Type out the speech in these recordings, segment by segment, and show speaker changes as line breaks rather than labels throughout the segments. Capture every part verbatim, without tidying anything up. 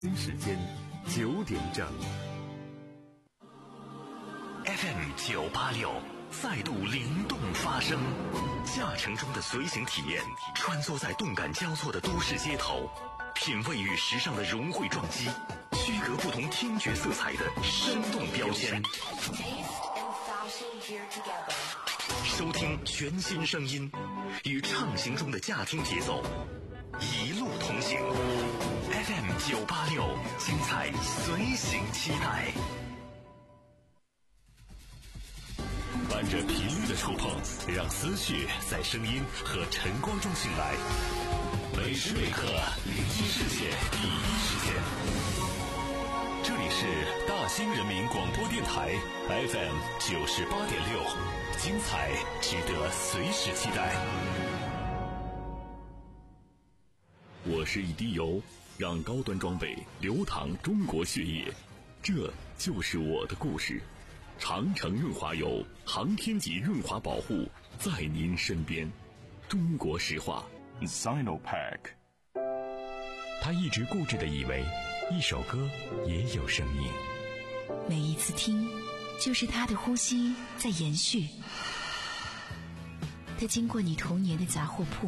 时间九点整
F M 九八六再度灵动发声，驾乘中的随行体验，穿梭在动感交错的都市街头，品味与时尚的融汇撞击，区隔不同听觉色彩的生动标签，收听全新声音，与畅行中的驾听节奏一路同行。 F M 九八六，精彩随行期待。伴着频率的触碰，让思绪在声音和晨光中醒来。每时每刻，聆听世界第一时间。这里是大兴人民广播电台 F M 九十八点六，精彩值得随时期待。我是一滴油，让高端装备流淌中国血液，这就是我的故事。长城润滑油，航天级润滑保护，在您身边。中国石化 Sinopec。
他一直固执地以为一首歌也有生命，
每一次听就是他的呼吸在延续。他经过你童年的杂货铺，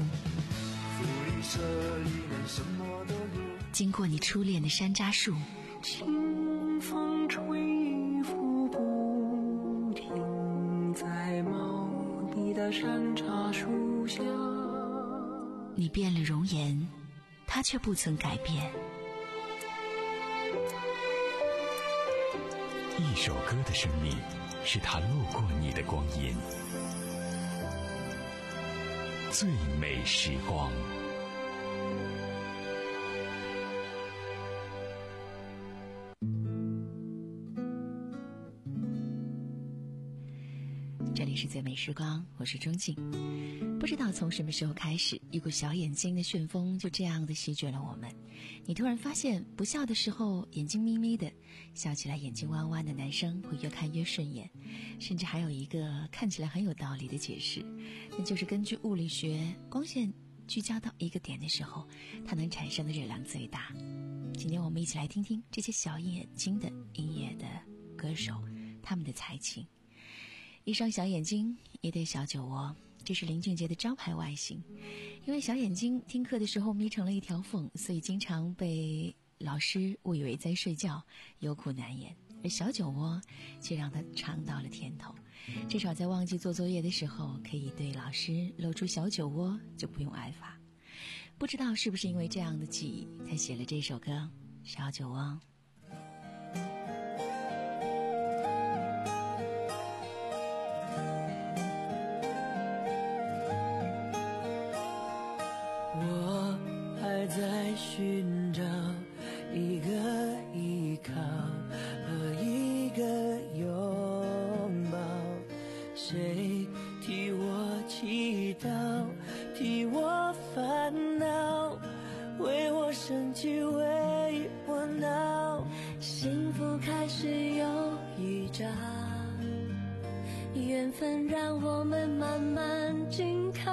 经过你初恋的山楂树，
清风吹拂不停在茂密的山茶树下。
你变了容颜，他却不曾改变。
一首歌的生命是他路过你的光阴，最美时光。
这里是最美时光，我是钟静。不知道从什么时候开始，一股小眼睛的旋风就这样的席卷了我们。你突然发现，不笑的时候眼睛眯眯的，笑起来眼睛弯弯的男生会越看越顺眼。甚至还有一个看起来很有道理的解释，那就是根据物理学，光线聚焦到一个点的时候，它能产生的热量最大。今天我们一起来听听这些小眼睛的音乐的歌手，他们的才情。一双小眼睛，一对小酒窝，这是林俊杰的招牌外形。因为小眼睛听课的时候眯成了一条缝，所以经常被老师误以为在睡觉，有苦难言。而小酒窝却让他尝到了甜头，至少在忘记做作业的时候，可以对老师露出小酒窝，就不用挨罚。不知道是不是因为这样的记忆，他写了这首歌《小酒窝》。
还在寻找一个依靠和一个拥抱，谁替我祈祷，替我烦恼，为我生气，为我闹。幸福开始有预兆，缘分让我们慢慢紧靠，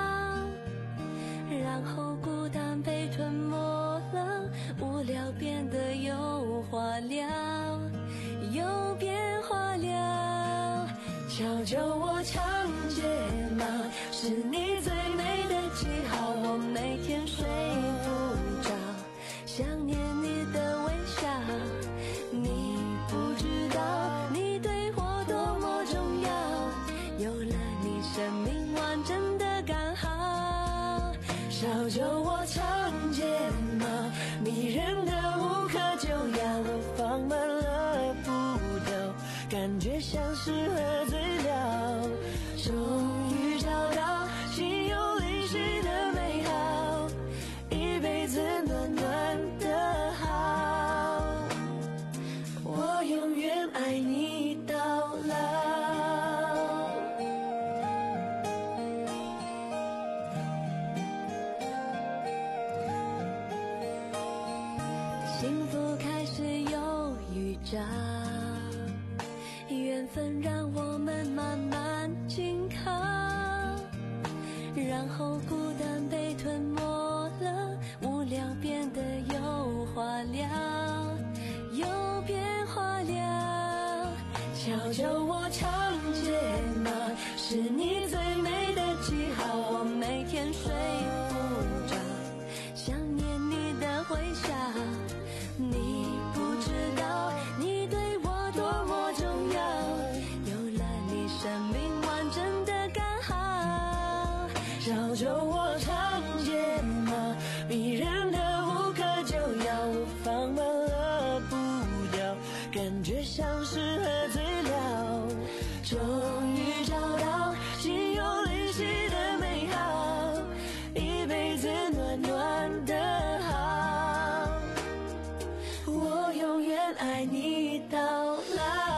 然后孤单被吞没了，无聊变得有话聊，有变化了。瞧瞧我长睫毛，是你最美的记号，我每天睡不着，想念你的微笑。你不知道你对我多么重要，有了你生命完整的刚好。小酒窝长睫毛，迷人的无可救药，我放慢了步调，感觉像是喝醉了。终于找到心有灵犀的美好，一辈子暖暖的好，我永远爱你到老。幸福开始有预兆，缘分让我们慢慢紧靠，然后孤单被吞没了，无聊变得有话聊。 又变化了。悄悄我长睫毛，是你最美的记号，我每天睡不着，想念你的微笑。你不知道你对我多么重要，有了你生命完整的刚好。照着我长睫毛，迷人的无可救药，我放慢了步调，感觉像是喝醉了。终于找到心有灵犀的美好，一辈子暖暖的好，我永远爱你到老。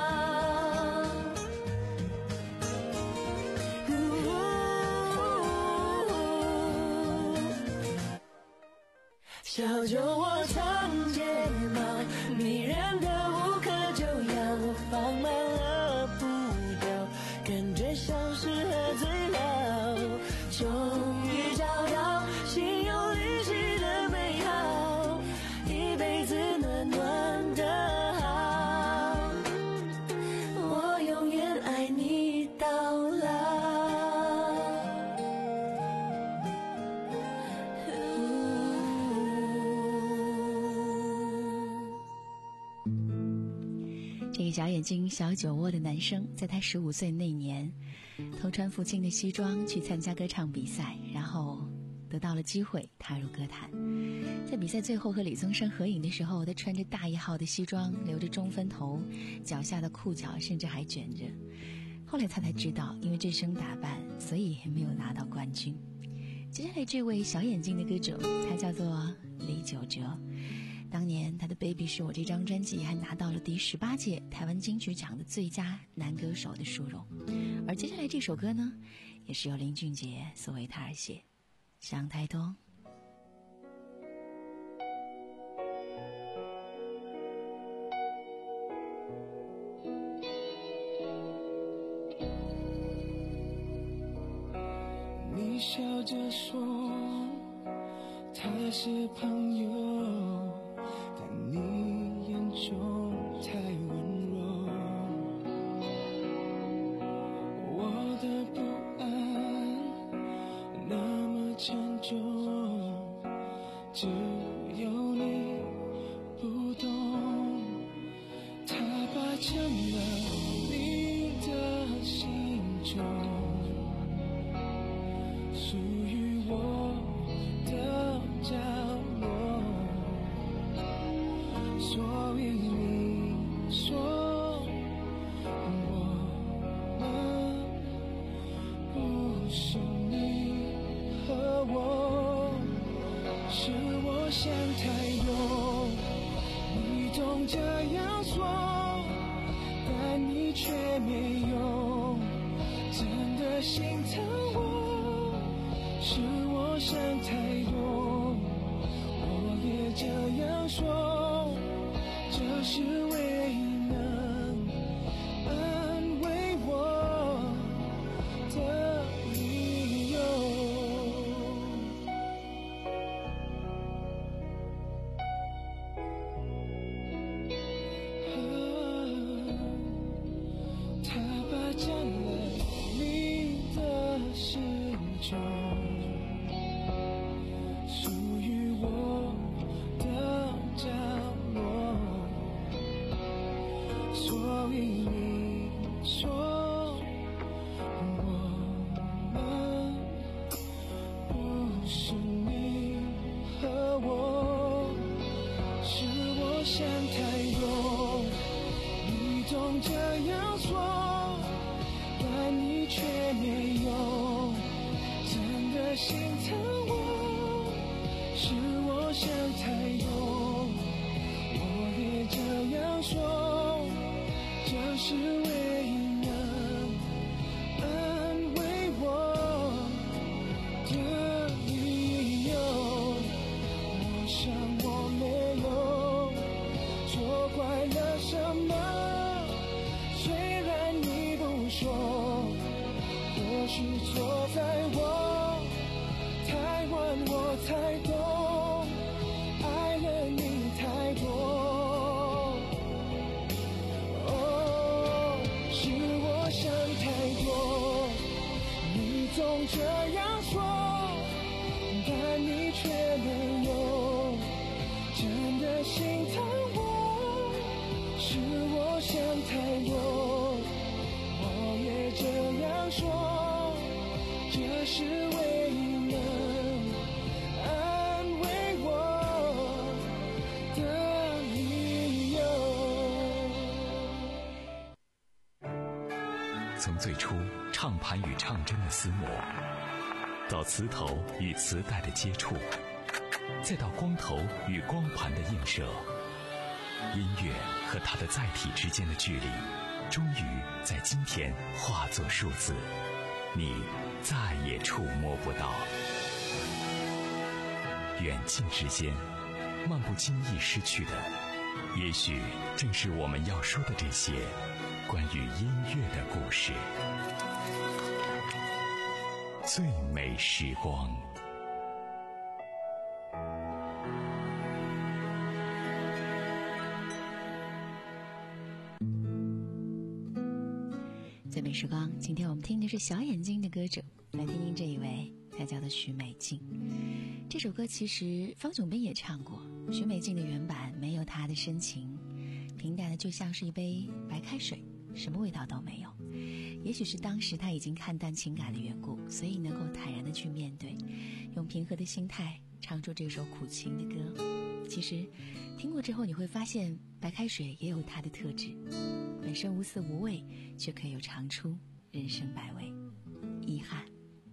小酒窝长睫毛，迷人的无可救药，我放慢了步调，感觉像是喝醉了。终于找到心有灵犀的美好，一辈子暖暖的好，我永远爱你到老。
这个小眼睛小酒窝的男生，在他十五岁那年偷穿父亲的西装去参加歌唱比赛，然后得到了机会踏入歌坛。在比赛最后和李宗盛合影的时候，他穿着大一号的西装，留着中分头，脚下的裤脚甚至还卷着。后来他才知道，因为这身打扮，所以没有拿到冠军。接下来这位小眼睛的歌手，他叫做李玖哲。当年他的 Baby 是我这张专辑还拿到了第十八届台湾金曲奖的最佳男歌手的殊荣。而接下来这首歌呢，也是由林俊杰所为他而写，想太多。
你笑着说他是朋友，但你眼中太温柔，我的不安那么沉重，只有你不懂，它霸占了你的心中，属于我的角落，所以你说我们不是你和我，是我想太多，你总这样说，但你却没有真的心疼我，是我想太多，我也这样说，这是唯一能安慰我的理由。他霸占了你的心中，属于我的角落，所以你说我们不是你和我，是我想太多，你总这样说，但你却没有真的心疼我，是我想太多，我也这样说，这是唯一能安慰我的理由。我想我没有错怪了什么，虽然你不说，或许错在我太晚，我才懂，爱了你太多。 这样说，但你却没有真的心疼我，是我想太多。我也这样说，这是唯一能安慰我的理
由。从最初唱盘与唱针的厮磨，到磁头与磁带的接触，再到光头与光盘的映射，音乐和它的载体之间的距离，终于在今天化作数字，你再也触摸不到。远近之间，漫不经意失去的，也许正是我们要说的这些关于音乐的故事。最美时光。
最美时光，今天我们听的是小眼睛的歌者，来听听这一位，他叫做许美静。这首歌其实方炯斌也唱过，许美静的原版没有她的深情，平淡的就像是一杯白开水，什么味道都没有。也许是当时他已经看淡情感的缘故，所以能够坦然的去面对，用平和的心态唱出这首苦情的歌。其实听过之后你会发现，白开水也有它的特质，本身无色无味，却可以有尝出人生百味。遗憾。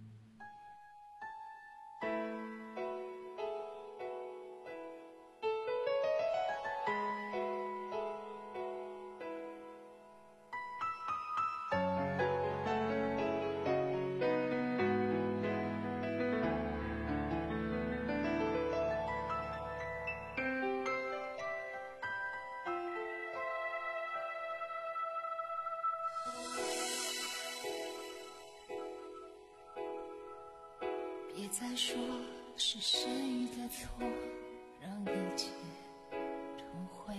别再说是谁的错，让一切成灰，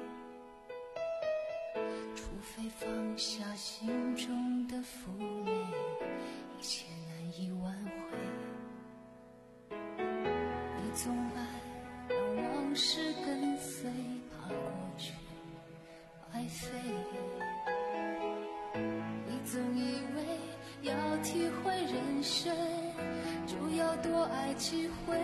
除非放下心中的负累，一切难以挽回。你总爱让往事跟随，怕过去白费。你总以为要体会人生，就要多爱几回，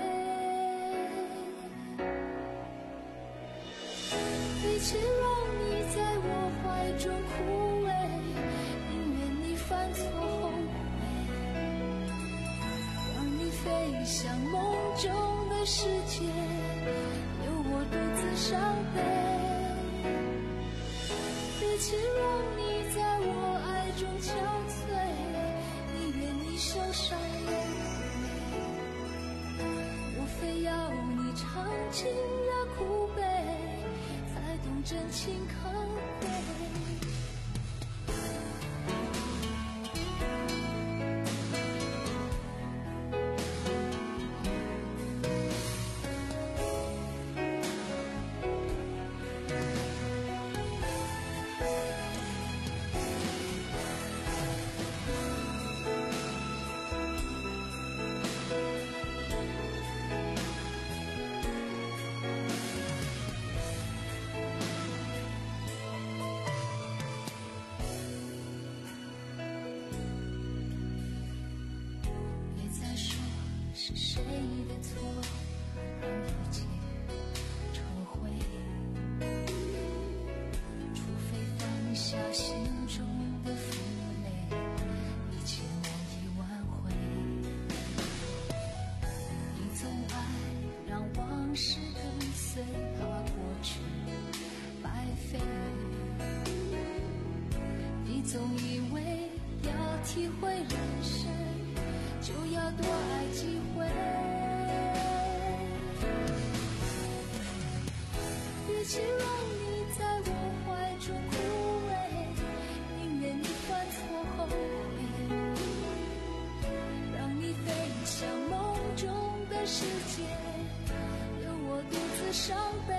与其让你在我怀中枯萎，宁愿你犯错后悔，让你飞向梦中的世界，留我独自伤悲。与其让你在我爱中憔悴，宁愿你受伤流非要你尝尽了苦悲，才懂真情可贵。是谁的错，让一切成灰，除非放下心中的负累，一切难以挽回。你总爱让往事跟随，怕过去白费。你总以为要体会人生，就要多爱几回。与其让你在我怀中枯萎，宁愿你犯错后悔，让你飞向梦中的世界，留我独自伤悲。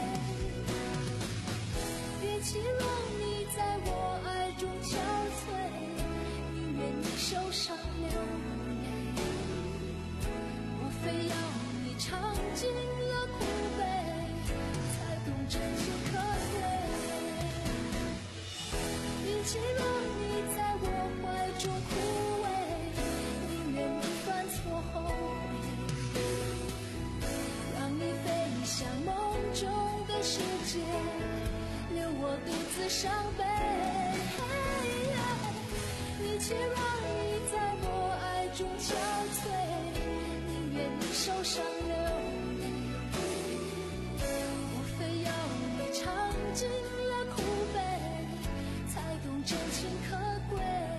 与其让你在我爱中憔悴，宁愿你受伤流泪， 其让你在我怀中枯萎，宁愿不犯错后悔，让你飞向梦中的世界，留我独自伤悲。与其让你在我爱中憔悴，宁愿你受伤流泪，我非要你尝尽了苦悲，才懂真情可贵。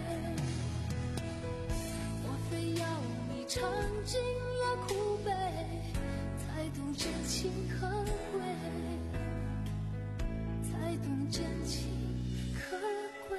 我非要你尝尽了苦悲，才懂真情可贵，才懂真情可贵。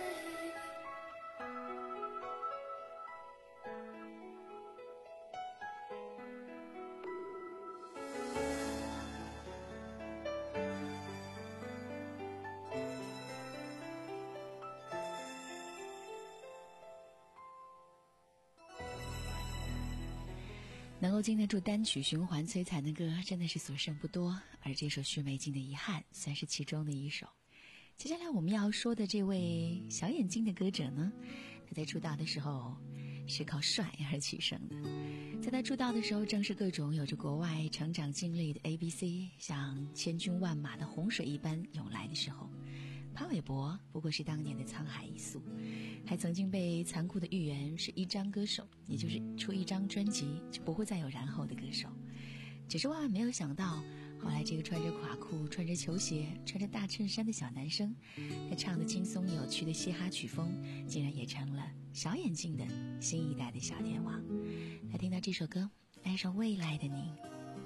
能够经得住单曲循环摧残的歌真的是所剩不多，而这首许美静的遗憾算是其中的一首。接下来我们要说的这位小眼睛的歌者呢，他在出道的时候是靠帅而取胜的。在他出道的时候，正是各种有着国外成长经历的 A B C 像千军万马的洪水一般涌来的时候，潘玮柏不过是当年的沧海一粟，还曾经被残酷的预言是一张歌手，也就是出一张专辑就不会再有然后的歌手。只是万万没有想到，后来这个穿着垮裤、穿着球鞋、穿着大衬衫的小男生，他唱的轻松有趣的嘻哈曲风，竟然也成了小眼睛的新一代的小天王。来听到这首歌，爱上未来的你。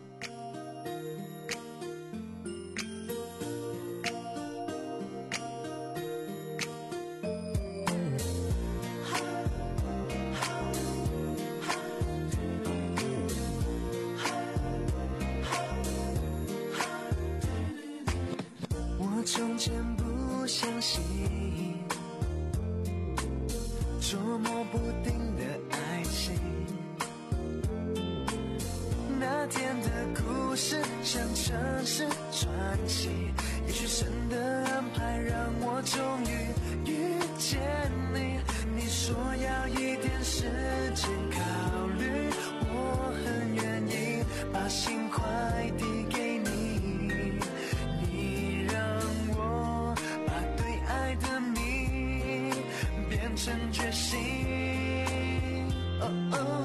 从前不相信捉摸不定的爱情，那天的故事像城市传奇，也许神的安排让我终于遇见你。你说要一点时间考虑，我很愿意把心快递给你，成决心。Oh, oh.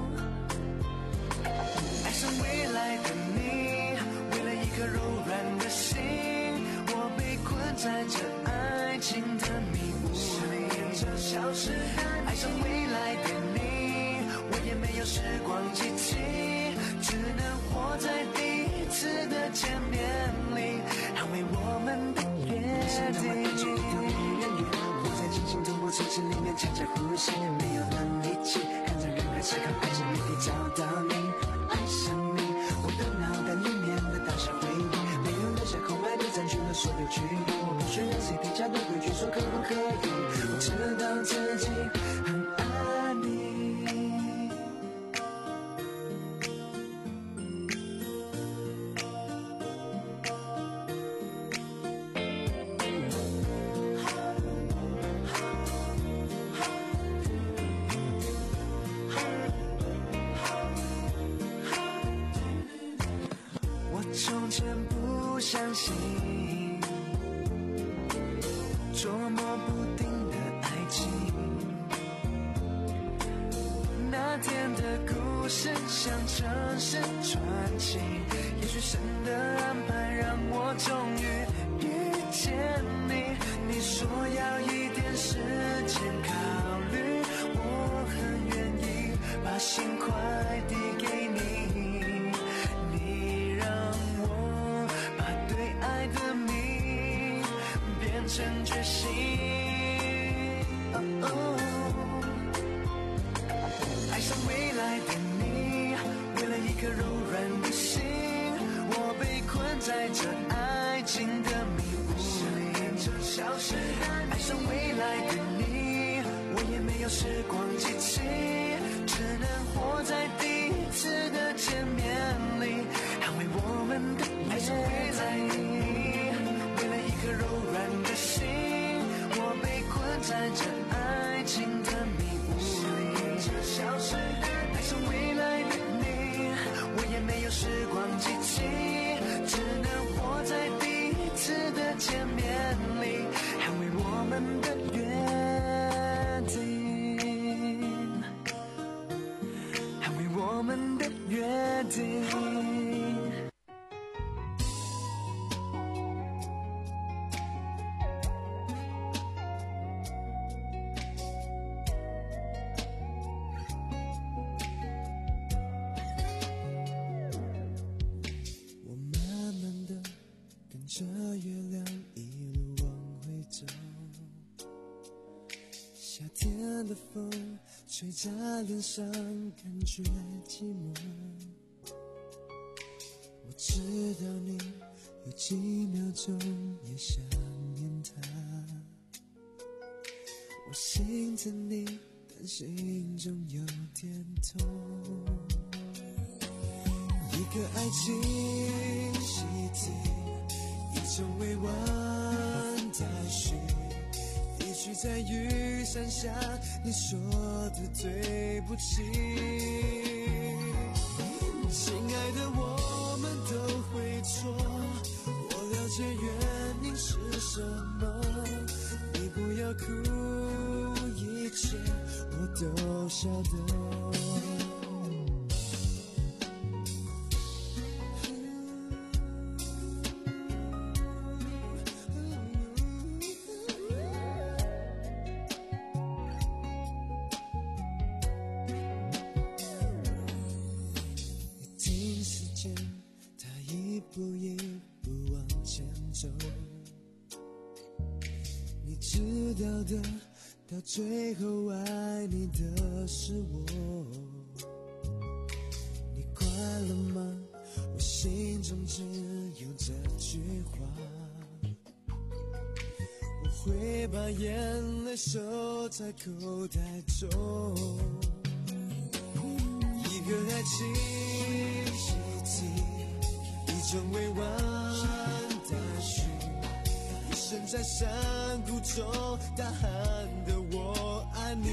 爱上未来的你，为了一颗柔软的心，我被困在这爱情的迷雾里。消失的爱上未来的你，我也没有时光机器，只能活在第一次的见面里，捍卫我们的约定。心通过城市里面悄悄呼吸，没有能力气看着人海思考爱情谜底，找到你，爱上你，我的脑袋里面的大小回忆，没有留下空白的占据了所有区域，我不需要 C P 加的规矩说可不可以，我知道自己很爱你。从前不相信捉摸不定的爱情，那天的故事像城市传奇，也许神的安排让我终于遇见你。你说要一点时间考虑，我很愿意把心快递给你，成决心。Oh, oh. 爱上未来的你，为了一颗柔软的心，我被困在这爱情的迷雾里。消失的爱上未来的你，我也没有时光机器，只能活在第一次的见面里，捍卫我们的爱上未来的你，为了一颗柔软的心，我被困在这爱情的迷雾里，爱上未来的你，我也没有时光机器，只能活在第一次的见面里，捍卫我们的约定，捍卫我们的约定。
这月亮一路往回走，夏天的风吹在脸上，感觉寂寞。我知道你有几秒钟也想念他，我心疼你，但心中有点痛。一个爱情习题，一种委婉待续，一句在雨伞下你说的对不起。亲爱的，我们都会错，我了解原因是什么，你不要哭，一切我都晓得。到最后爱你的是我，你快乐吗？我心中只有这句话，我会把眼泪收在口袋中。一个爱情习题，一种委婉待续，一生在山谷中大喊的我爱你。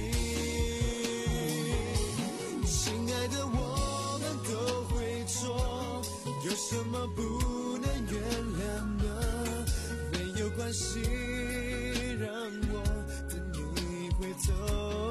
亲爱的，我们都会错，有什么不能原谅呢？没有关系，让我等你回头。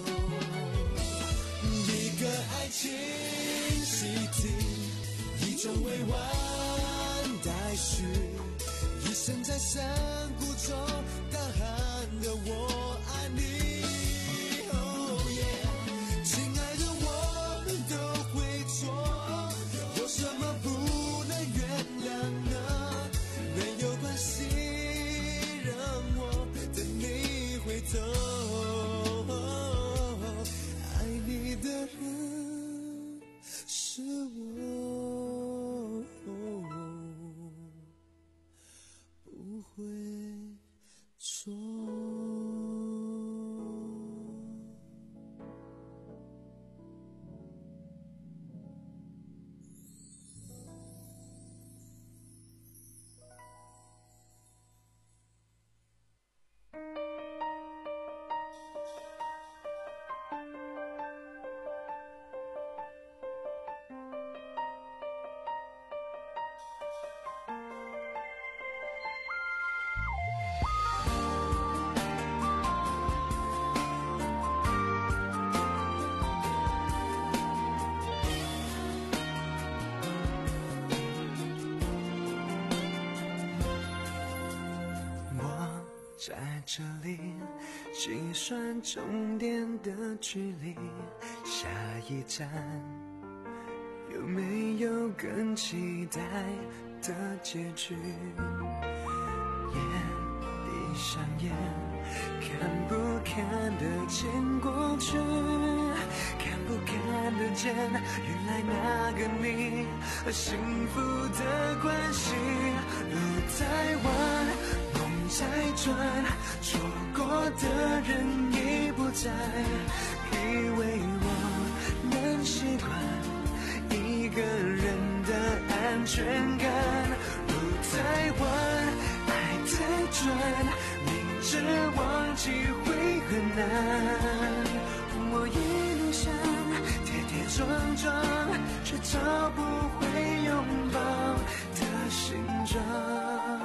一个爱情习题，一种委婉待续，一生在山谷中大喊的我爱你。Oh yeah， 亲爱的，我们都会错，有什么不能原谅呢？没有关系，让我等你回头。爱你的人是我，不会错。
在这里计算终点的距离，下一站有没有更期待的结局？眼闭上眼，看不看得见过去？看不看得见原来那个你和幸福的关系？路太弯，梦在转，错过的人已不在，以为我能习惯一个人的安全感。路太弯，爱太转，明知忘记会难。我一路上跌跌撞撞，却找不回拥抱的形状。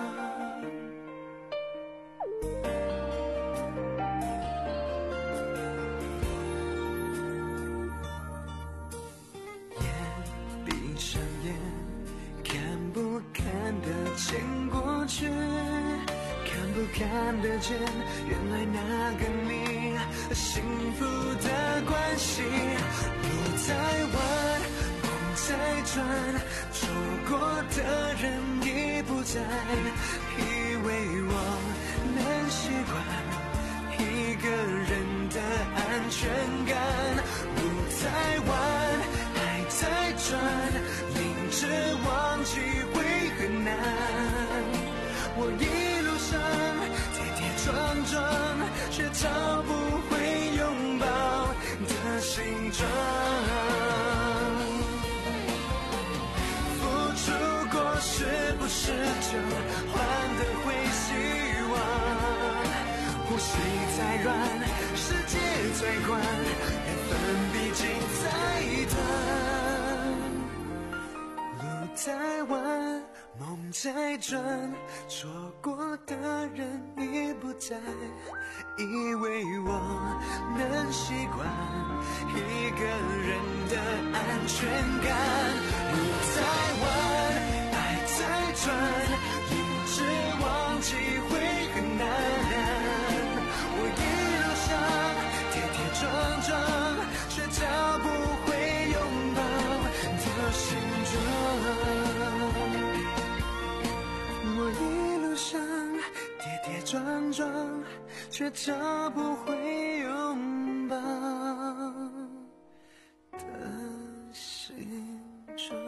看得见，原来那个你幸福的关系。路在弯，梦在转，错过的人已不在。以为我能习惯一个人的安全感。路在弯，爱在转，明知忘记会很难。我一路上跌跌撞撞，却找不回拥抱的形状。付出过是不是就换得回希望？呼吸再软，世界再宽，缘分毕竟再短。路再弯，梦在转，错过的人已不在。以为我能习惯一个人的安全感。路在弯，爱在转，明知忘记会很难。我一路上跌跌撞撞，却找不回拥抱的形状。我一路上跌跌撞撞，却找不回拥抱的形状。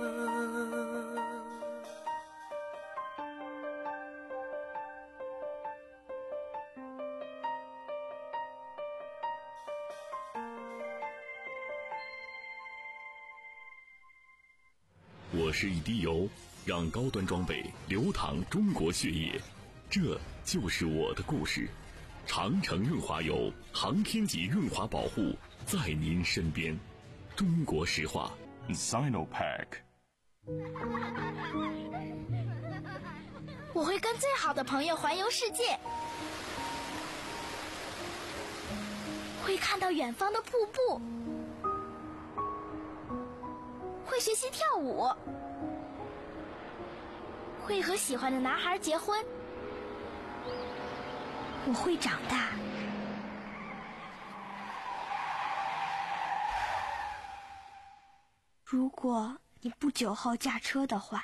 我是一滴油，让高端装备流淌中国血液，这就是我的故事。长城润滑油，航天级润滑保护，在您身边。中国石化 Sinopec。
我会跟最好的朋友环游世界，会看到远方的瀑布，会学习跳舞，会和喜欢的男孩结婚。我会长大。如果你不酒后驾车的话，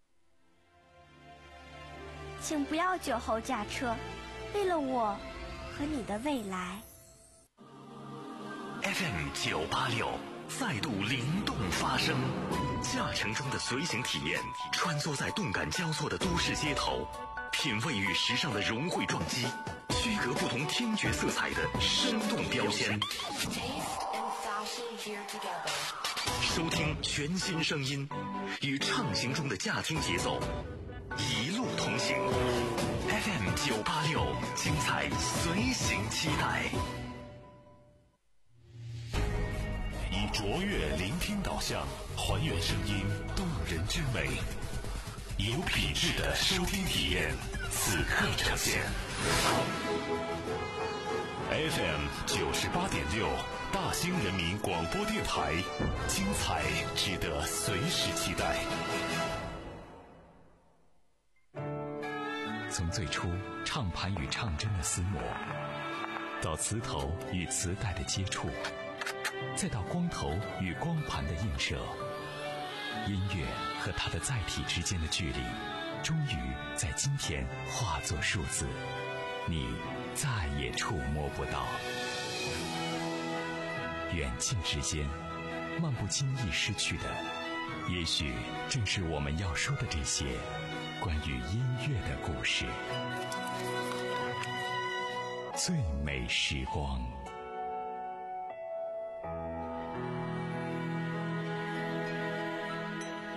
请不要酒后驾车，为了我和你的未来。
F M 九八六再度灵动发声，驾乘中的随行体验，穿梭在动感交错的都市街头，品味与时尚的融汇撞击，区隔不同听觉色彩的生动标签，收听全新声音，与畅行中的驾听节奏一路同行。 F M 九八六，精彩随行期待。以卓越聆听导向，还原声音动人之美，有品质的收听体验，此刻呈现。F M 九十八点六，大兴人民广播电台，精彩值得随时期待。
从最初唱盘与唱针的厮磨，到磁头与磁带的接触，再到光头与光盘的映射，音乐和它的载体之间的距离，终于在今天化作数字，你再也触摸不到。远近之间，漫不经意失去的，也许正是我们要说的这些关于音乐的故事。最美时光。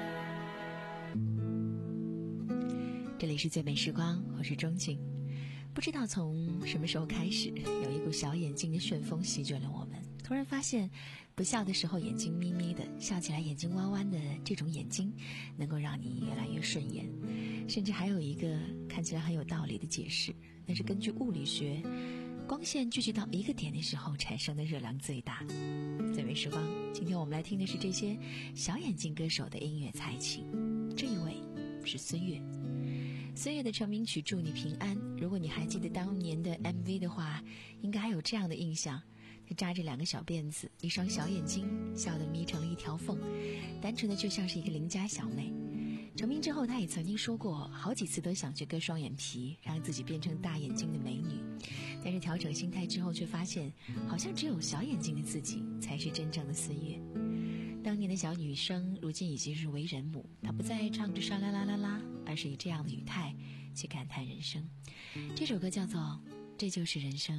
这里是最美时光，我是钟静。 不知道从什么时候开始，有一股小眼睛的旋风席卷了我们。突然发现，不笑的时候眼睛眯眯的，笑起来眼睛弯弯的这种眼睛，能够让你越来越顺眼。甚至还有一个看起来很有道理的解释，那是根据物理学，光线聚集到一个点的时候产生的热量最大。最美时光，今天我们来听的是这些小眼睛歌手的音乐才情。这一位是孙悦。孙悦的成名曲《祝你平安》，如果你还记得当年的 M V 的话，应该还有这样的印象。他扎着两个小辫子，一双小眼睛，笑得眯成了一条缝，单纯的就像是一个邻家小妹。成名之后，他也曾经说过好几次都想去割双眼皮，让自己变成大眼睛的美女。但是调整心态之后，却发现好像只有小眼睛的自己才是真正的孙悦。当年的小女生，如今已经是为人母，她不再唱着沙啦啦啦啦，而是以这样的语态去感叹人生。这首歌叫做《这就是人生》。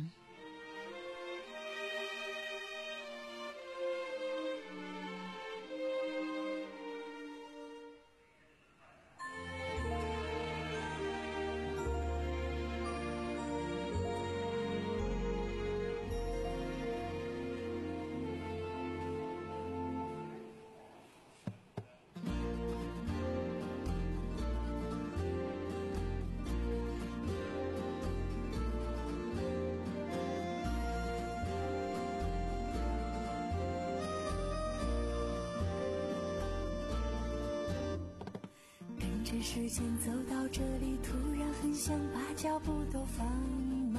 时间走到这里，突然很想把脚步都放慢，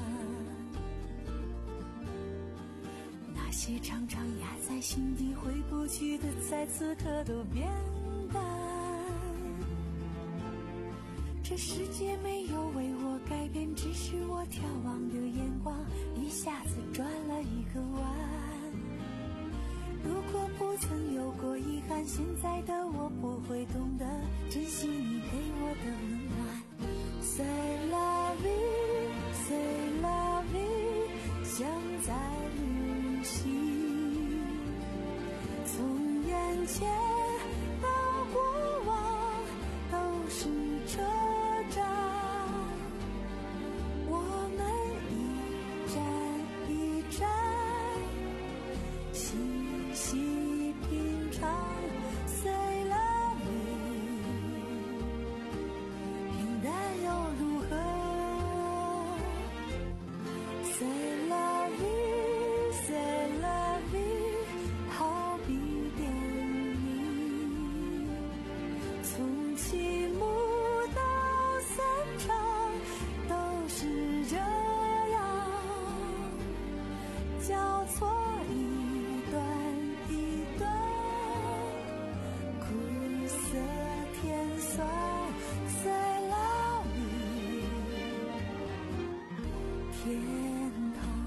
那些常常压在心底回不去的，在此刻都变淡。这世界没有为我改变，只是我眺望的眼光一下子转了一个弯。如果不曾有过遗憾，现在的我不会懂得珍惜你给我的温暖。C'est la vie, c'est la vie， 像在旅行，从眼前到过往都是车站，我们一站一站细细品尝。C'est la vie， 平淡又如何？ C'est la vie， C'est la vie， 好比电影，从起幕到散场都是这样，交错一段一段，苦涩甜酸。C'est la vie， 天堂。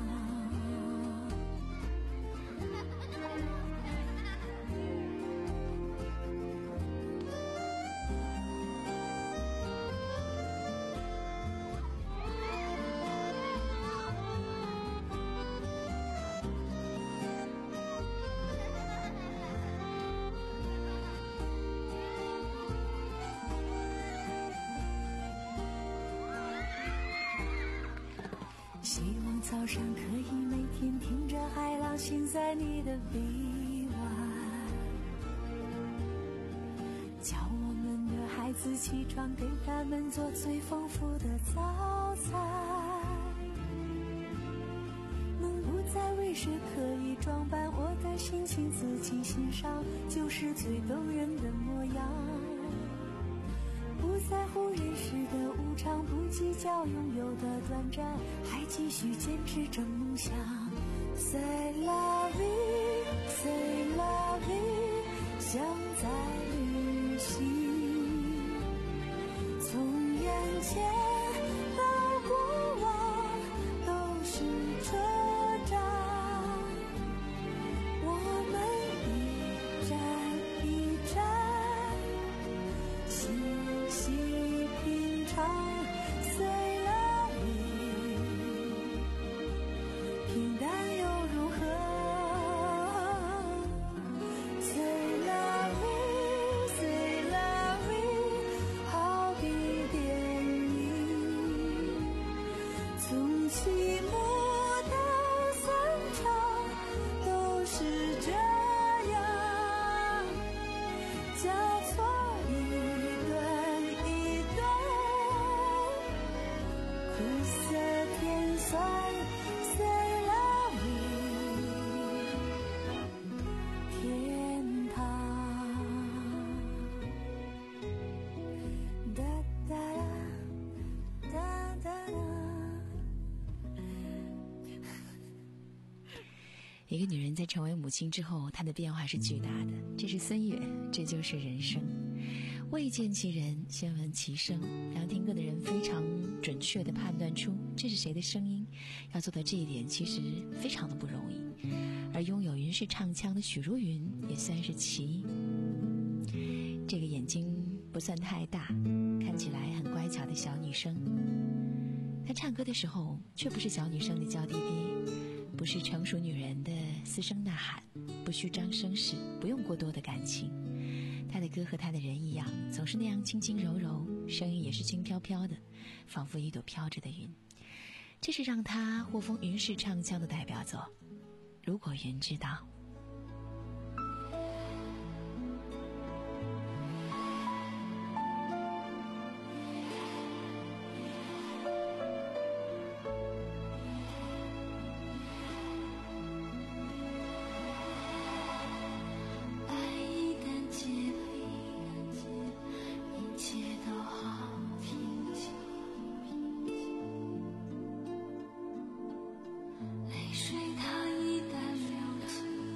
希望早上可以每天听着海浪醒在你的臂弯，叫我们的孩子起床，给他们做最丰富的早餐，能不再为谁刻意装扮，我的心情自己欣赏，就是最动人的模样。不在乎人世的无常，不计较拥有的短暂，还继续坚持着梦想。C'est la vie， c'est la vie， 像在旅行，从眼前到过往都是车站，我们一站一站细细品尝。C'est la vie， 平淡又如何？ C'est la vie， C'est la vie， 好比电影， 苦涩甜酸，C'est la vie，天堂。哒哒哒哒哒哒。
一个女人在成为母亲之后，她的变化是巨大的。这是孙悦，这就是人生。未见其人，先闻其声，让听歌的人非常准确地判断出这是谁的声音。要做到这一点，其实非常的不容易。而拥有云式唱腔的许茹芸也算是其一。这个眼睛不算太大，看起来很乖巧的小女生，她唱歌的时候却不是小女生的娇滴滴，不是成熟女人的嘶声呐喊，不虚张声势，不用过多的感情。他的歌和他的人一样，总是那样轻轻柔柔，声音也是轻飘飘的，仿佛一朵飘着的云。这是让他获封云式唱腔的代表作。如果云知道。
泪水它一旦流尽，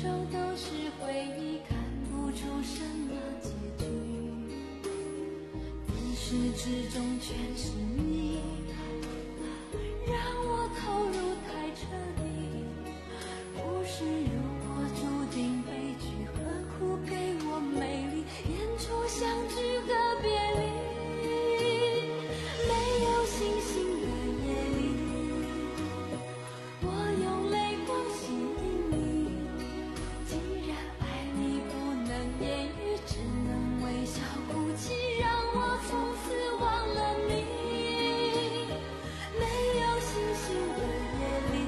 都是回忆，看不出什么结局。自始至终全是你，让我投入太彻底。不是如果注定悲剧，何苦给我美丽，演出相聚和别离。没有星星的夜里，我用泪光吸引你。既然爱你不能言语，只能微笑哭泣，让我从此忘了你。没有星星的夜里，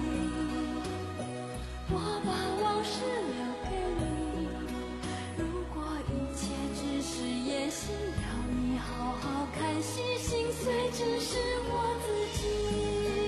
我把往事留给你。如果一切只是演戏，要你好好看戏，心碎只是我自己。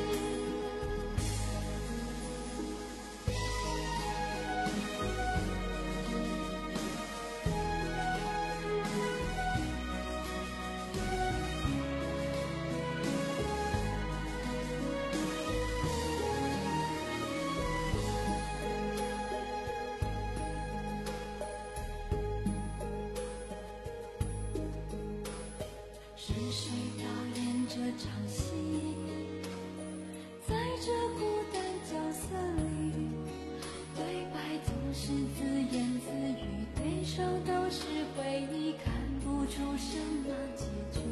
是谁导演这场戏？在这孤单角色里，对白总是自言自语，对手都是回忆，看不出什么结局。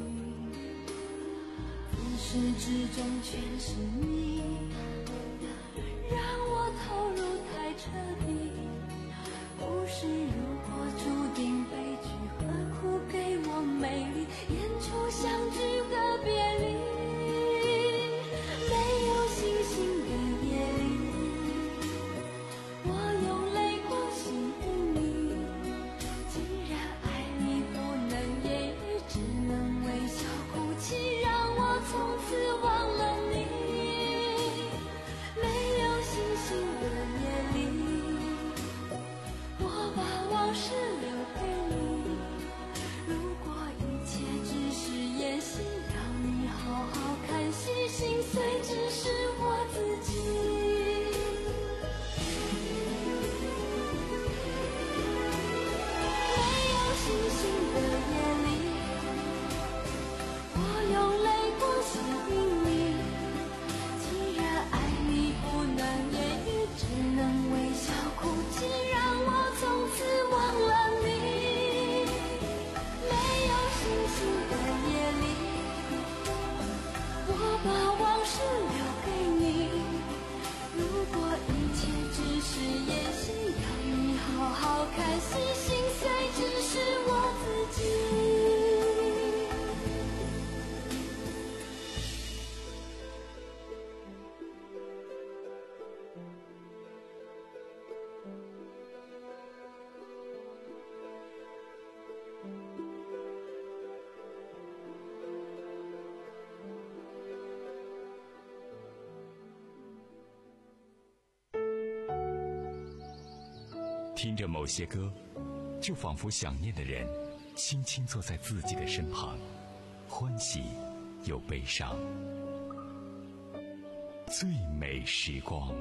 自始至终全是你，让我投入太彻底。不是如果注定悲剧，何苦给我美丽，演出相聚和别离。没有星星的夜里，我用泪光吸引你。既然爱你不能言语，只能微笑哭泣，让我从此忘了你。没有星星的夜里，我把往事留给你。如果一切只是演戏，让你好好看戏，心碎只是我自己。没有星星的夜里，我用泪光吸引你。既然爱你不能言语，只能微笑哭泣，让我从此忘了你。没有星星的夜里，我把往事留给你。如果一切只是演戏，要你好好看戏，心碎只是我自己。
听着某些歌，就仿佛想念的人轻轻坐在自己的身旁，欢喜又悲伤。最美时光。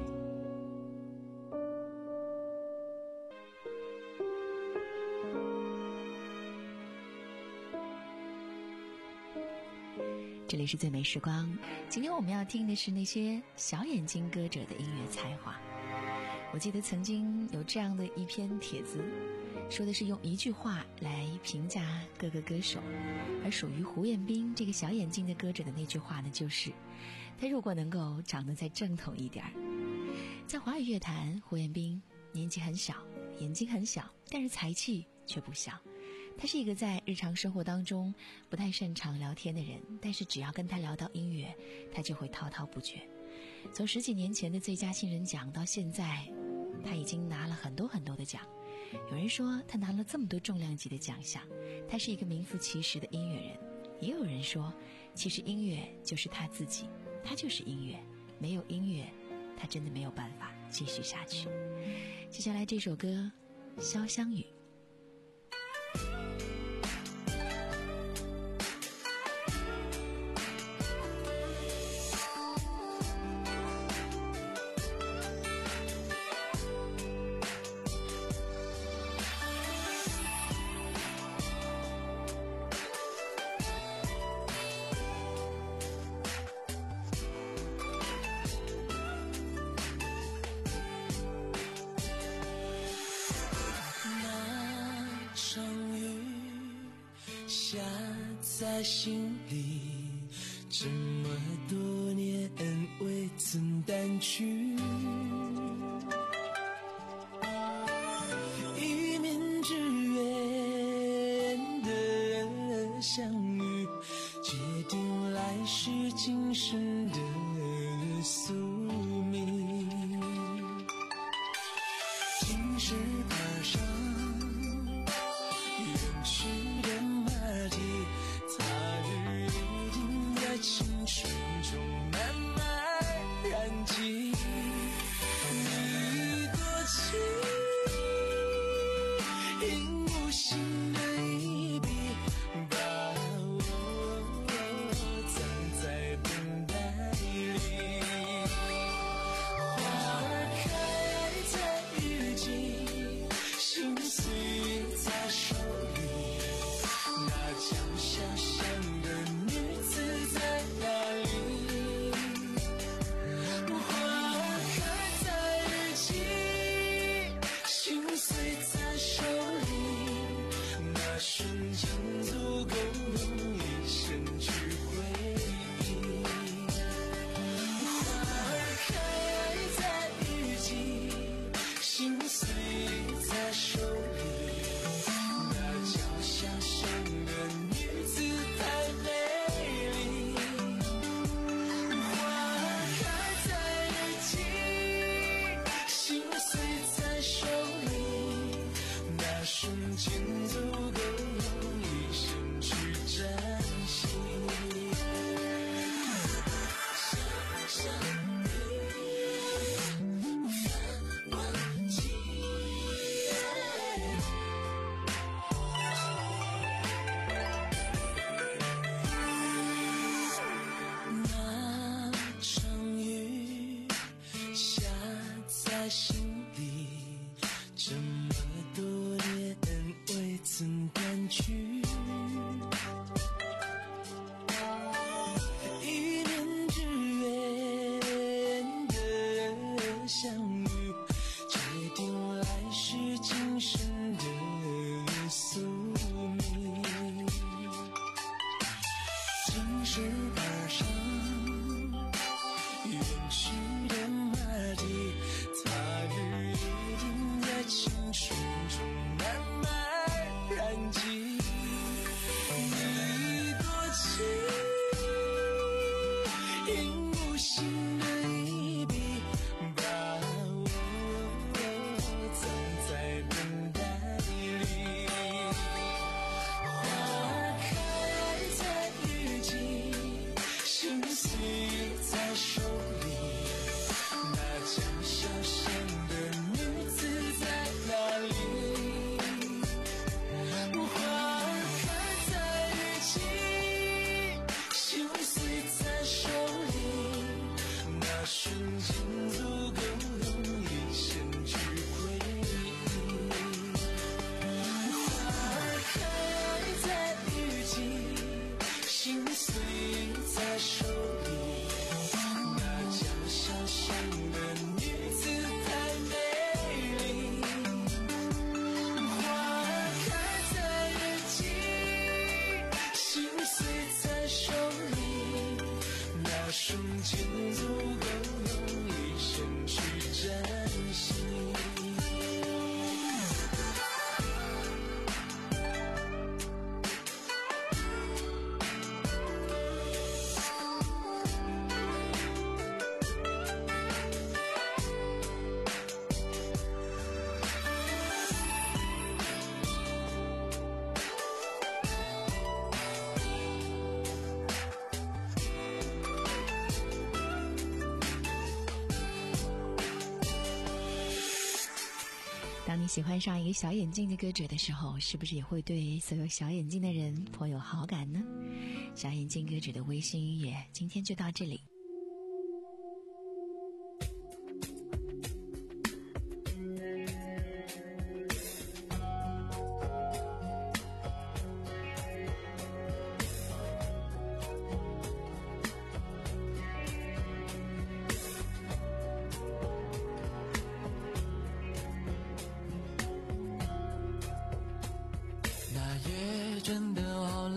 这里是最美时光，今天我们要听的是那些小眼睛歌者的音乐才华。我记得曾经有这样的一篇帖子，说的是用一句话来评价各个歌手，而属于胡彦斌这个小眼睛的歌者的那句话呢，就是他如果能够长得再正统一点儿。在华语乐坛，胡彦斌年纪很小，眼睛很小，但是才气却不小。他是一个在日常生活当中不太擅长聊天的人，但是只要跟他聊到音乐，他就会滔滔不绝。从十几年前的最佳新人奖到现在，他已经拿了很多很多的奖。有人说他拿了这么多重量级的奖项，他是一个名副其实的音乐人。也有人说，其实音乐就是他自己，他就是音乐，没有音乐，他真的没有办法继续下去。接下来这首歌《潇湘雨》。
场雨下在心里，这么多年未曾淡去。一面之缘的相遇，决定来世今生的宿命。青石板上远去的马蹄，它日一定在青春中慢慢燃尽。你多情，因无心的一笔，把我藏在等待里。花儿开在雨季，心碎在手里，那叫小巷的女子在哪里？花儿开在日记，心碎在手里，那瞬间足够用一生去回忆。花儿开在雨季，心碎在手里，那叫小巷的女子太美丽。花儿开在日记，心碎在手里，那瞬间足够用一生去珍惜。想想你反忘记，那场雨下在心里，这么多年未曾淡去。一面之缘的相遇，决定来世今生的宿命。青石板上远去的马蹄，它日一定在青春中慢慢燃尽。你多情，因无心的一笔，把我藏在等待里。花儿开在雨季，心碎在手里，那叫小巷的女子在哪里？花儿开在日记，心碎在手里，那瞬间足够用一生去回忆。花儿开在雨季，心碎在手里，那叫小巷的女子太美丽。花儿开在日记，心碎在手里，那瞬间足够用一生去珍惜。
当你喜欢上一个小眼睛的歌者的时候，是不是也会对所有小眼睛的人颇有好感呢？小眼睛歌者的微醺音乐今天就到这里。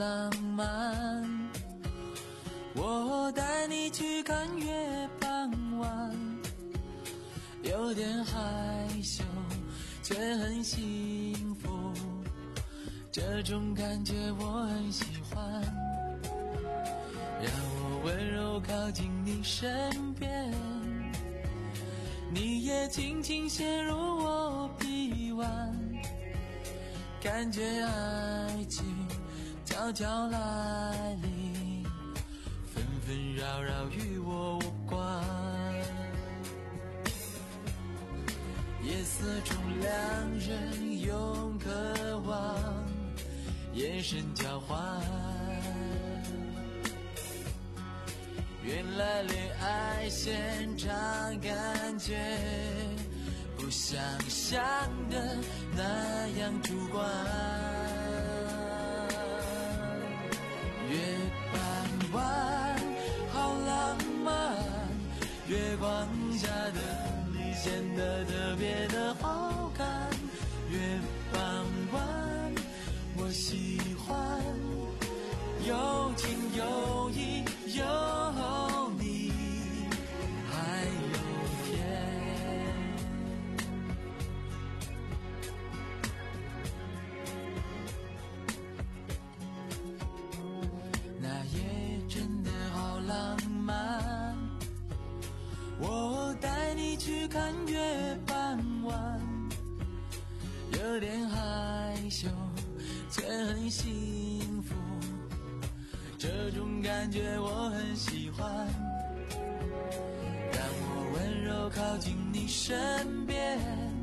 浪漫。我带你去看月傍晚，有点害羞却很幸福，这种感觉我很喜欢。让我温柔靠近你身边，你也轻轻陷入我臂弯，感觉爱情悄悄来临，纷纷扰扰与我无关。夜色中两人用渴望眼神交换，原来恋爱现场感觉不像想的那样主观。月傍晚好浪漫，月光下的你显得特别的好看。月傍晚我喜欢，有情有义有你还有天。那夜真的好浪漫，我带你去看月傍晚，有点害羞却很幸福，这种感觉我很喜欢。让我温柔靠近你身边，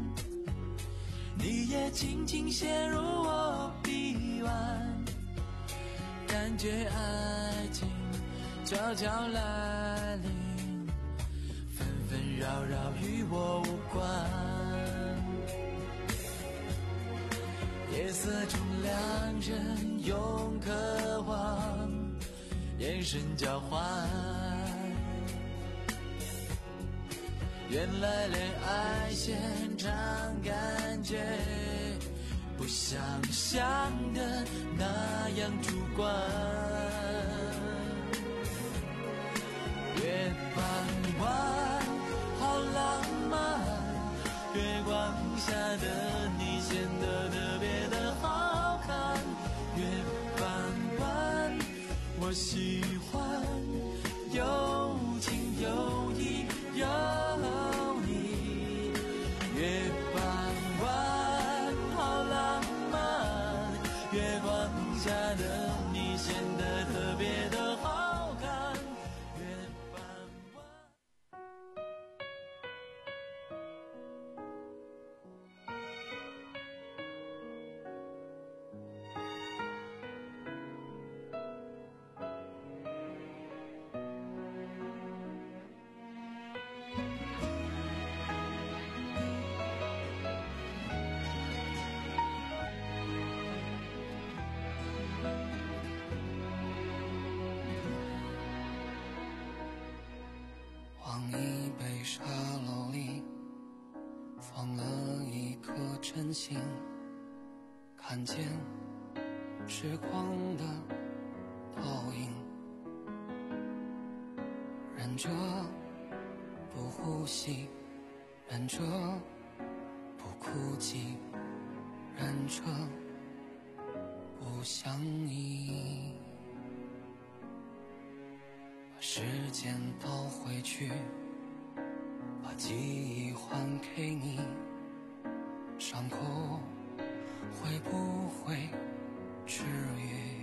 你也轻轻陷入我臂弯，感觉爱情悄悄来临，纷纷扰扰与我无关。夜色中两人用渴望眼神交换，原来恋爱现场感觉不像想的那样主观。月傍晚好浪漫，月光下的你显得特别的好看。月傍晚我喜欢，有情有义有你。月傍晚好浪漫，月光下的你显得特别的好看。月傍晚
往一杯茶楼里放了一颗真心，看见时光的倒影，忍着不呼吸，忍着不哭泣，忍着不相依，把时间倒回去，把记忆还给你，伤口会不会治愈？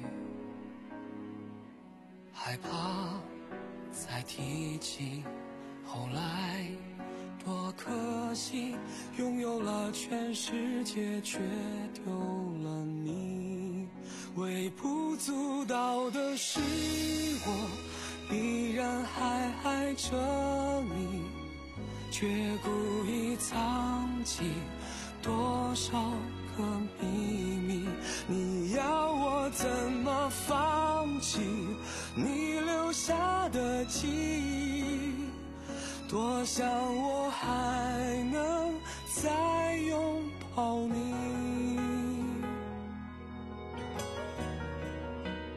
害怕再提起，后来多可惜，拥有了全世界却丢了你。微不足道的是我依然还爱着你，却故意藏起多少个秘密。你要我怎么放弃你留下的记忆？多想我还能再拥抱你。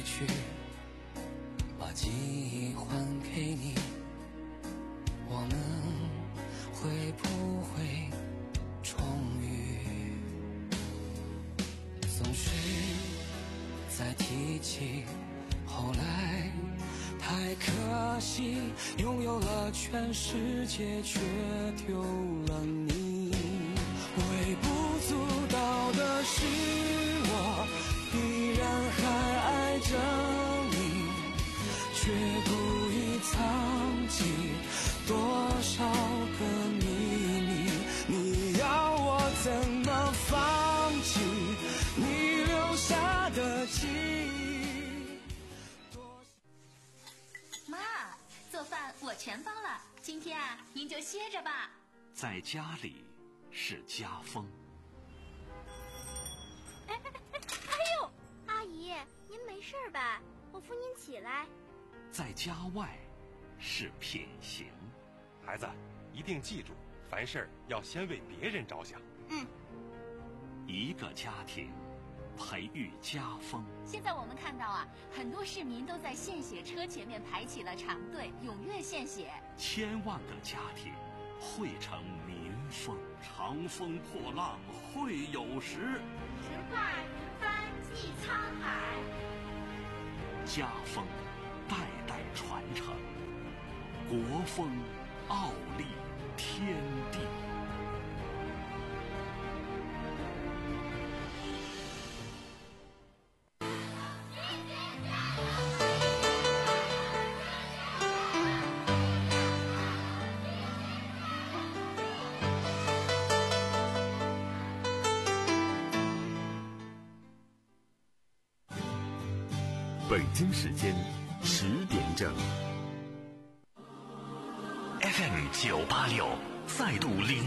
去，把记忆还给你，我们会不会重遇？总是在提起，后来太可惜，拥有了全世界却丢了你。微不足道的是我依然还爱着你，却故意藏起多少个秘密。你要我怎么放弃你留下的记忆？
妈，做饭我全包了，今天啊，您就歇着吧。
在家里是家风。
哎哎哎哎呦，阿姨，您没事吧？我扶您起来。
在家外是品行。
孩子，一定记住，凡事要先为别人着想。
嗯。
一个家庭培育家风。
现在我们看到啊，很多市民都在献血车前面排起了长队，踊跃献血。
千万个家庭汇成民风。长风破浪会有时，
直挂云帆济沧海。
家风代代传承，国风傲立天地。
北京时间十点整。
F M 九八六再度领